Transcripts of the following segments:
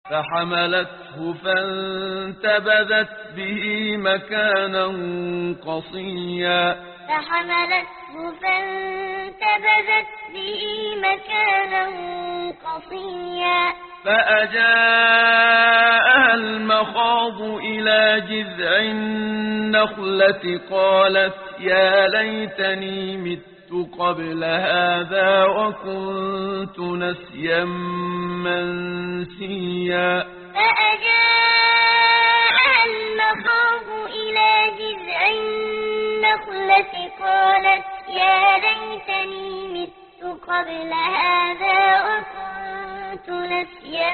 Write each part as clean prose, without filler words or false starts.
فحملته فانتبذت به مكانا قصيا فحملته فانتبذت به مكانا قصيا فأجاءها المخاض إلى جذع النخلة قالت يا ليتني مت قبل هذا وكنت نسيا منسيا فأجاءها المخاض إلى جذع النخلة قالت يا ليتني مت قبل هذا وكنت نسيا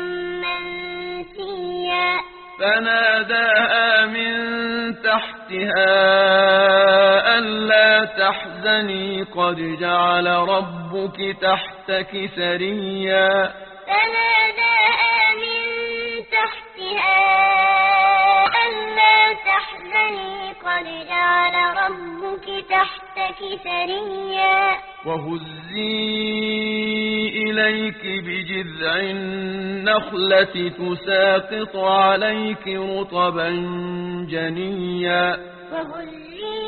منسيا فناداها من تحتها ألا تحزني قد جعل ربك تحتك سريا فناداها من تحتها ألا تحزني قد جعل ربك تحتك سريا وهزي إليك بجذع النخلة تساقط عليك رطبا جنيا وهزي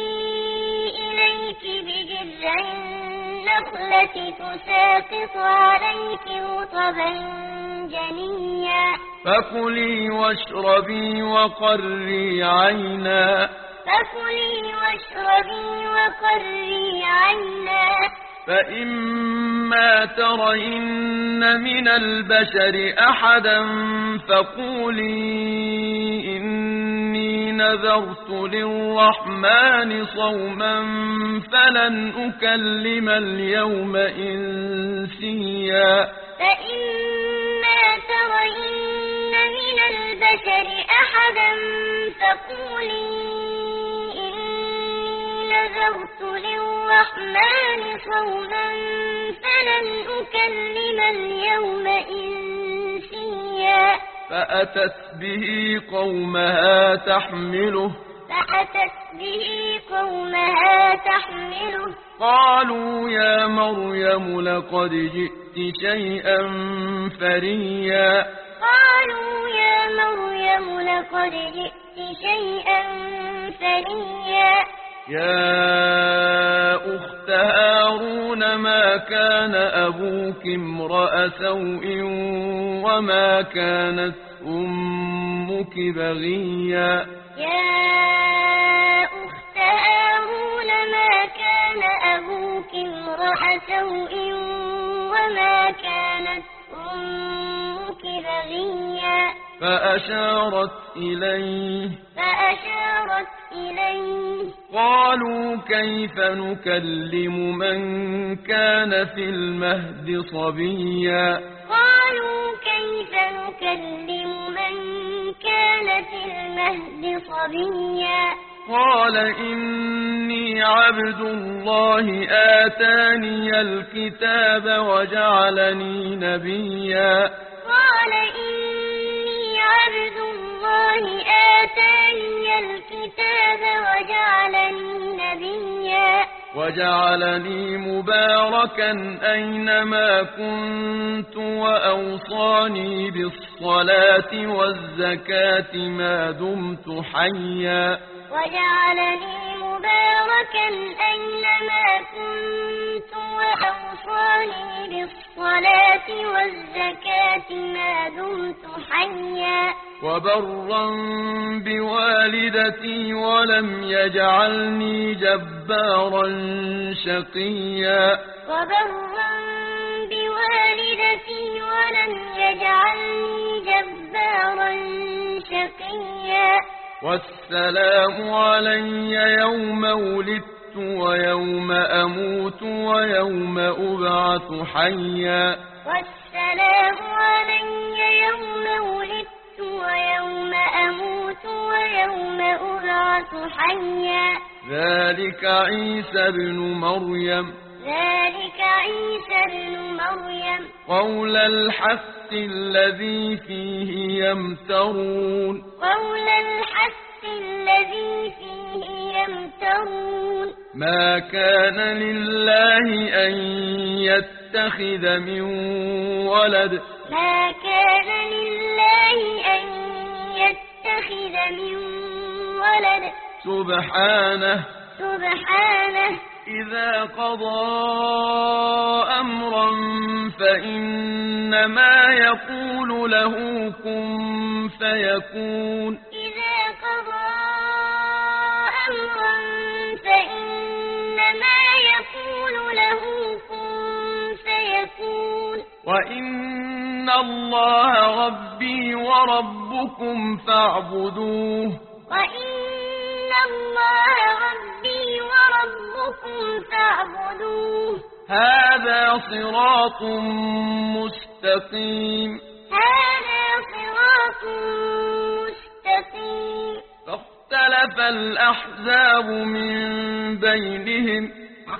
إليك بجذع النخلة تساقط عليك رطبا جنيا فكلي واشربي وقري عينا فكلي واشربي وقري عينا فإما ترين من البشر أحدا فقولي إني نذرت للرحمن صوما فلن أكلم اليوم إنسيا فإما ترين من البشر أحدا فقولي نذرت للرحمن صوما فلن أكلم اليوم إنسيا فأتت به قومها تحمله قالوا يا مريم لقد جئت شيئا فريا قالوا يا مريم لقد جئت شيئا فريا يا أخت هارون ما كان أبوك امرأ سوء وما كانت أمك بغيا يا أخت هارون ما كان أبوك امرأ سوء وما كانت أمك بغيا فأشارت إليه قالوا كيف نكلم من كان في المهد صبيا قالوا كيف نكلم من كان في المهد صبيا قال إني عبد الله آتاني الكتاب وجعلني نبيا قال إني عبد الله آتاني الكتاب وجعلني مباركا أينما كنت وأوصاني بالصلاة والزكاة ما دمت حيا وجعلني مباركا أينما كنت وأوصاني بالصلاة والزكاة ما دمت حيا وبرا بوالدتي ولم يجعلني جبارا شقيا وبرا بوالدتي ولم يجعلني جبارا شقيا والسلام علي يوم ولدت ويوم أموت ويوم أبعث حيا والسلام علي يوم ولدت ويوم أموت ويوم أبعث حيا ذلك عيسى بن مريم قول الحق الذي فيه يمترون ما كان لله أن يتخذ من ولد ولد سبحانه إذا قضى أمرا فإنما يقول له كن فيكون إذا قضى أمرا فإنما يقول له كن فيكون وإن الله ربي وربكم فاعبدوه وإن الله ربي وربكم فاعبدوه هذا صراط مستقيم فاختلف الأحزاب من بينهم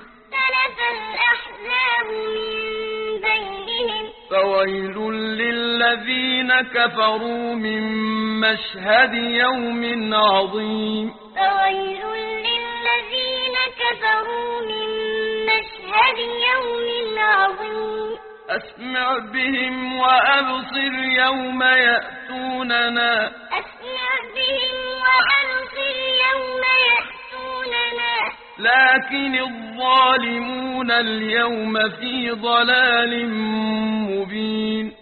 فويل للذين كفروا من مشهد يوم عظيم فويل للذين كفروا من مشهد يوم عظيم أسمع بهم وأبصر يوم يأتوننا لكن الظالمون اليوم في ضلال مبين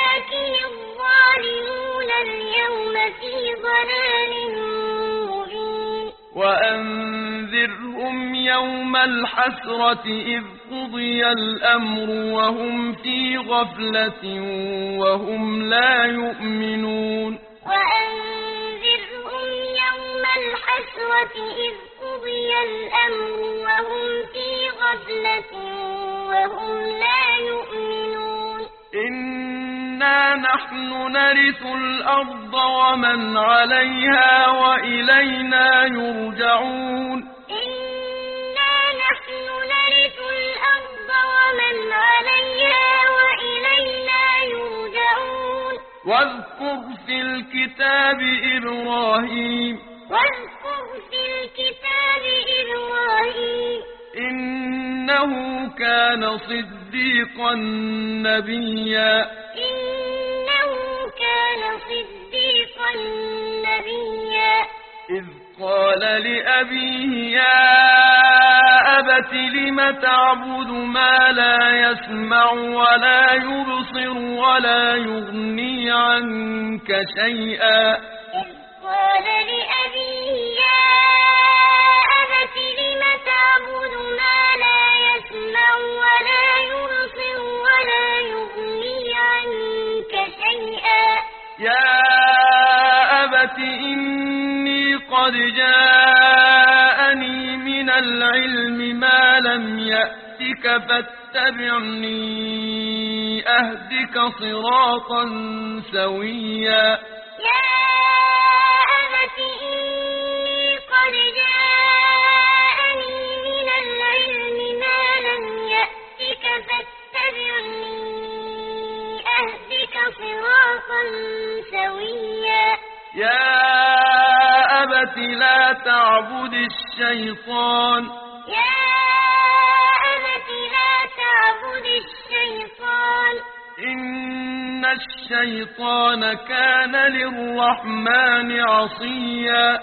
وأنذرهم يوم الحسرة إذ قضي الأمر وهم في غفلة وهم لا يؤمنون وأنذرهم يوم الحسرة إذ قضي الأمر وهم في غفلة وهم لا يؤمنون إنا نحن نرث الأرض ومن عليها وإلينا يرجعون إنا نحن نرث الأرض ومن عليها وإلينا يرجعون واذكر في الكتاب إبراهيم إنه كان صديقا نبيا إذ قال لأبيه يا أبت لم تعبد ما لا يسمع ولا يبصر ولا يغني عنك شيئا قال لأبيه يا أبت لم تعبد ما لا يسمع ولا يبصر ولا يغني عنك شيئا يا أبت إني قد جاءني من العلم ما لم يأتك فاتبعني أهدك صراطا سويا إني قد جاءني من العلم ما لم يأتك فاتبعني أهدك صراطا سويا يا أبت لا تعبد الشيطان إن الشيطان كان للرحمن عصيا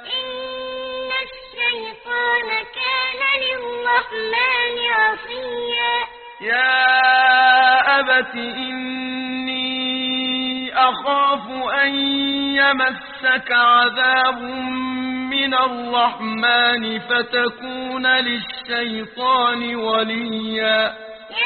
يا أبت إني أخاف أن يمسك عذاب من الرحمن فتكون للشيطان وليا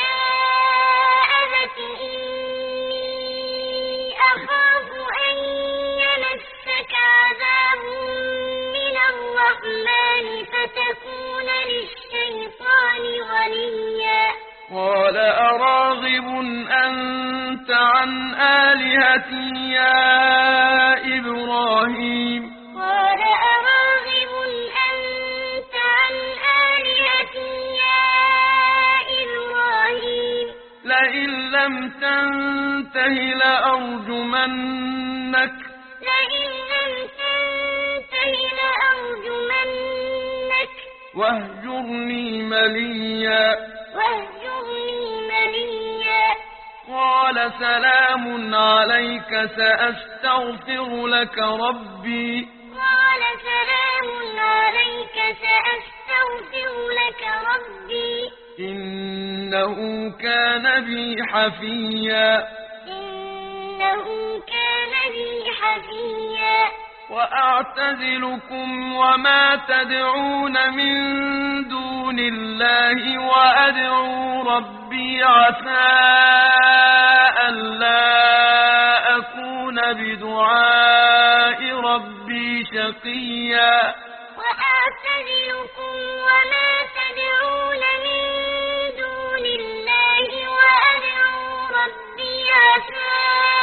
أخاف أن يمسك عذاب من الرحمن فتكون للشيطان وليا قال أراغب أنت عن آلهتي يا إبراهيم قال أراغب أنت عن آلهتي يا إبراهيم لئن لم تنته لأرجمنك واهجرني مليا قال سلام عليك سأستغفر لك ربي قال سلام عليك سأستغفر لك ربي إنه كان بي حفيا إنه كان بي حفيا وأعتزلكم وما تدعون من دون الله وأدعو ربي عسى ألا أكون بدعاء ربي شقيا وأعتزلكم وما تدعون من دون الله وأدعو ربي عسى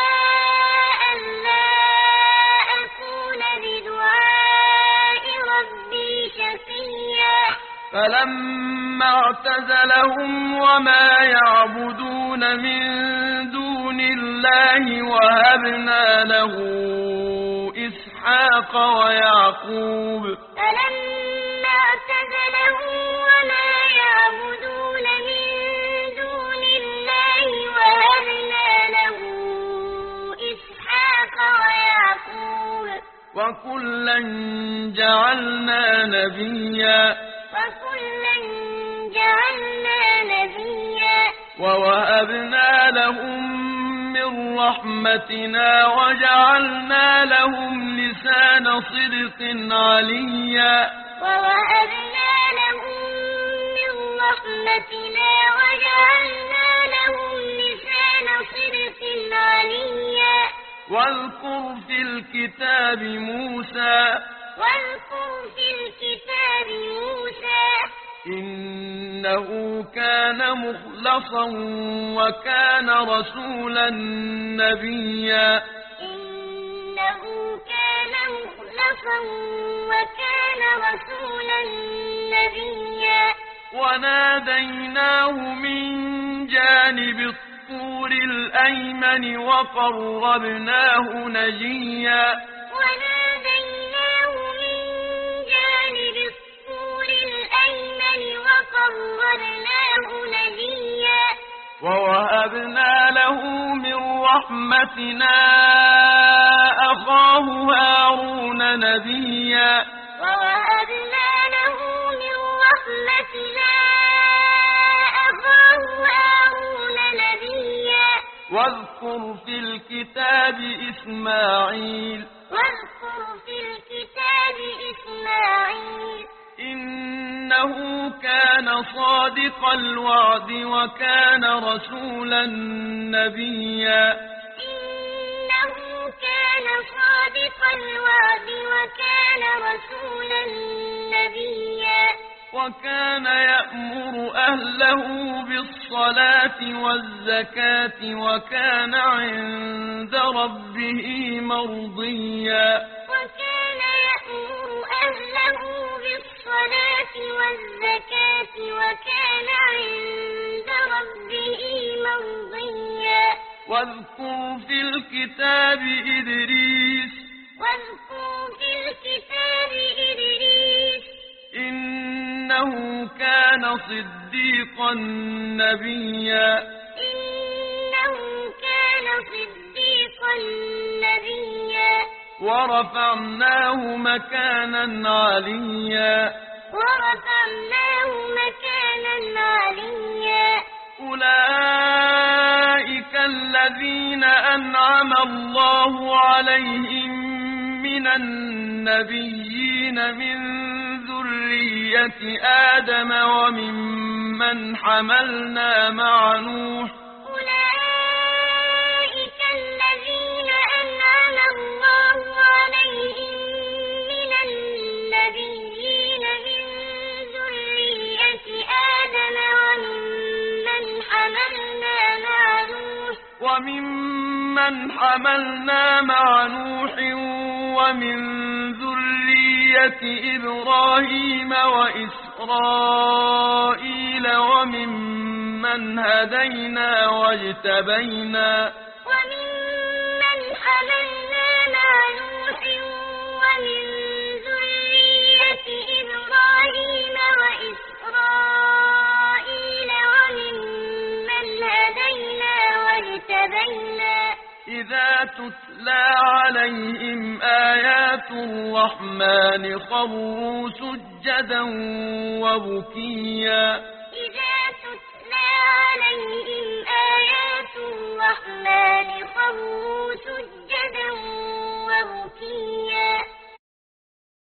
ألا أكون بدعاء ربي شقيا فلما اعتزلهم وما يعبدون من دون الله وهبنا له إسحاق ويعقوب فلما اعتزلهم وما يعبدون من دون الله وهبنا له إسحاق ويعقوب وكلا جعلنا نبيا وكلا جعلنا نبيا ووهبنا لهم من رحمتنا وجعلنا لهم لسان صدق عليا ووهبنا لهم من رحمتنا وجعلنا لهم لسان صدق عليا واذكر في الكتاب موسى واذكر في الكتاب موسى إنه كان مخلصا وكان رسولا نبيا إنه كان مخلصا وكان رسولا نبيا وناديناه من جانب الطور الأيمن وقربناه نجيا وناديناه من جانب الطور الأيمن وقربناه نجيا ووهبنا له من رحمتنا أخاه هارون نبيا ووهبنا له من رحمتنا أخاه هارون نبيا واذكر في الكتاب إسماعيل واذكر في الكتاب إسماعيل إنه كان صادق الوعد وكان رسولا نبيا إنه كان صادق الوعد وكان رسولا نبيا وكان يأمر أهله بالصلاة والزكاة وكان عند ربه مرضيا وكان يأمر أهله بالصلاة والزكاة وكان عند ربه مرضيا واذكر في الكتاب إدريس واذكر في الكتاب إدريس إنه كان صديقا نبيا إنه كان صديقا نبيا ورفعناه مكانا عليا ورفعناه مكانا عليا أولئك الذين أنعم الله عليهم من النبيين من ذرية آدم وممن حملنا مع نوح أولئك الذين أنعم الله عليهم من النبيين من ذرية آدم وممن حملنا مع نوح ومن ذرية إبراهيم وإسرائيل وممن هدينا واجتبينا وممن حملنا مع نوح ومن ذرية إبراهيم وإسرائيل وممن هدينا واجتبينا إذا تتلى عليهم آيات الرحمن خروا سجدا وبكيا